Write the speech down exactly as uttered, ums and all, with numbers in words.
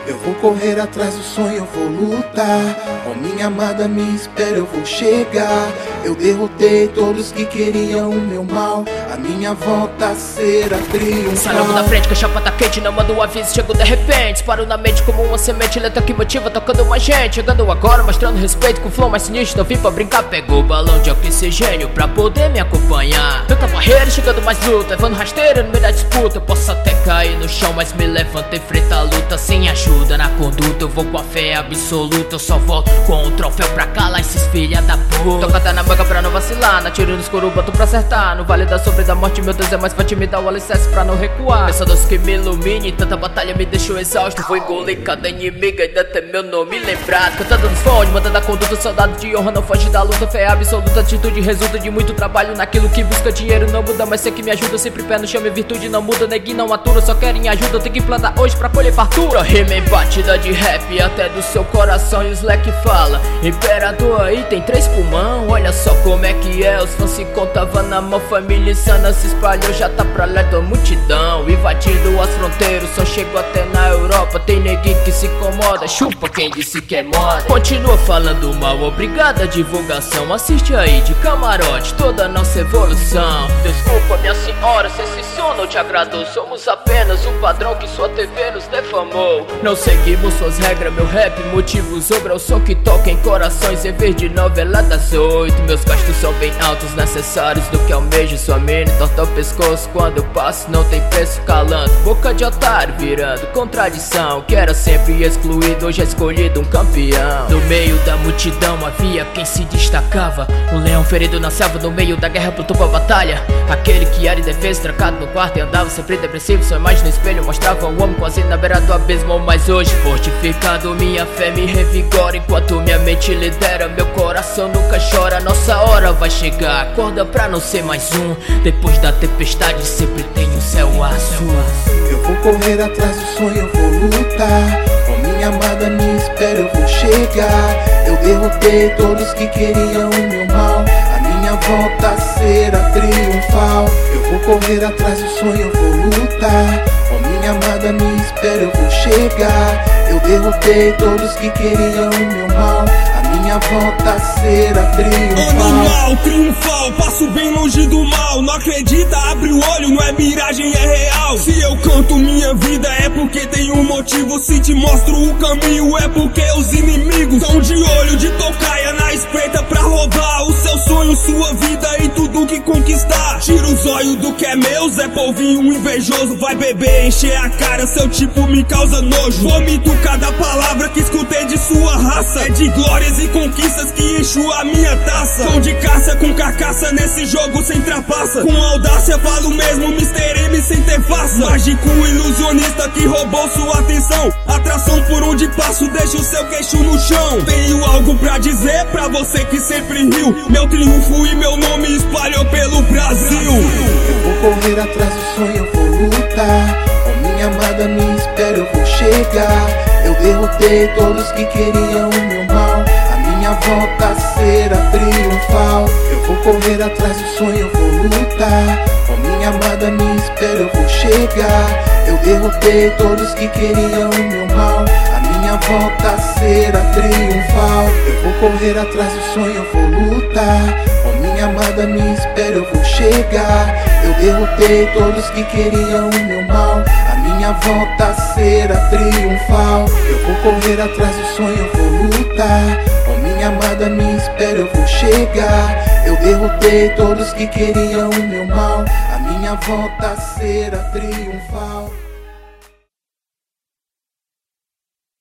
Eu vou correr atrás do sonho, eu vou lutar. Com minha amada me espera, eu vou chegar. Eu derrotei todos que queriam o meu mal. A minha volta será triunfal. Sai logo da frente que a chapa tá quente, não manda um aviso, chego de repente. Disparo na mente como uma semente lenta que motiva, tocando mais gente. Chegando agora, mostrando respeito com flow mais sinistro. Eu vim pra brincar, pegou o balão de oxigênio pra poder me acompanhar. Tanta barreira, chegando mais luta, levando rasteira no meio da disputa. Eu posso até cair no chão, mas me levanto e enfrento a luta. Sem ajuda na conduta, eu vou com a fé absoluta. Eu só volto com um troféu pra calar esses filha da puta. Toca tá na manga pra não vacilar, na tiro no escuro, boto pra acertar. No vale da sombra e da morte, meu Deus é mais forte, me dá o alicerce pra não recuar. Pensadores que me ilumine, tanta batalha me deixou exausto. Vou engolir cada inimiga, ainda tem meu nome lembrado. Cantando nos fones, mandando a conduta, soldado de honra, não foge da luta. Fé absoluta, atitude resulta de muito trabalho naquilo que busca. Dinheiro não muda, mas sei que me ajuda. Sempre pé no chão, minha virtude não muda. Neguinho não atura, só querem ajuda. Eu tenho que plantar hoje pra colher fartura. Rima em batida de rap, até do seu coração. E os leque fala, imperador aí tem três pulmão. Olha só como é que é, os fãs se contavam na mão. Família insana se espalhou, já tá pra lá da multidão. Invadindo as fronteiras, só chegou até na Europa. Tem neguinho que se incomoda, chupa quem disse que é moda. Continua falando mal, obrigada a divulgação. Assiste aí de camarote toda a nossa evolução. Desculpa minha senhora, se esse som não te agradou. Somos apenas o padrão que sua T V nos defamou. Não seguimos suas regras, meu rap motivos obra. O som que toca em corações em vez de novela das oito. Meus gastos são bem altos, necessários do que almejo. Sua mente torta o pescoço quando eu passo, não tem preço calando. Boca de otário virando contradição. Que era sempre excluído, hoje é escolhido um campeão. No meio da multidão havia quem se destacava. Um leão ferido na selva, no meio da guerra plantou pra batalha. Aquele que era indefeso, trancado no quarto e andava sempre depressivo. Sua imagem no espelho mostrava um homem quase na beira do abismo. Mas hoje, fortificado, minha fé me revigora. Enquanto minha mente lidera, meu coração nunca chora. Nossa hora vai chegar, acorda pra não ser mais um. Depois da tempestade sempre tem um céu azul. Eu vou correr atrás do sonho, eu vou lutar. Com minha amada me espera, eu vou chegar. Eu derrotei todos que queriam o meu mal. A minha volta será triunfal. Eu vou correr atrás do sonho, eu vou lutar. Com minha amada me espera, eu vou chegar. Eu derrotei todos que queriam o meu mal. A minha volta será triunfal. Animal, triunfal, passo bem longe do mal. Não acredita, abre o olho, não é miragem, é real. Se eu canto minha vida é porque tem um motivo. Se te mostro o caminho é porque os inimigos estão de olho, de tocaia na espreita pra roubar o seu sonho, sua vida e tudo que conquistar. Tira os olhos do que é meu, Zé Polvinho invejoso. Vai beber, encher a cara, seu tipo me causa nojo. Vomito cada palavra que escutei de sua raça. É de glórias e conquistas que encho a minha taça. Tom de caça com carcaça, nesse jogo sem trapaça. Com audácia falo mesmo, mister M sem ter faça. Mágico ilusionista que roubou sua atenção. Atração por onde passo, deixa o seu queixo no chão. Tenho algo pra dizer pra você que sempre riu. Meu triunfo e meu nome espalhou pelo Brasil. Eu vou correr atrás do sonho, eu vou lutar. Com minha amada me espera, eu vou chegar. Eu derrotei todos que queriam o meu mal. A minha volta será triunfal. Eu vou correr atrás do sonho, eu vou lutar. Com minha amada me espera, eu vou chegar. Eu derrotei todos que queriam o meu mal. A minha volta será triunfal. Eu vou correr atrás do sonho, eu vou lutar. Com minha amada me espera, eu vou chegar. Eu derrotei todos que queriam o meu mal. A minha volta será triunfal. Eu vou correr atrás do sonho, eu vou lutar. Com minha amada me espera, eu vou chegar. Eu derrotei todos que queriam o meu mal. A minha volta será triunfal.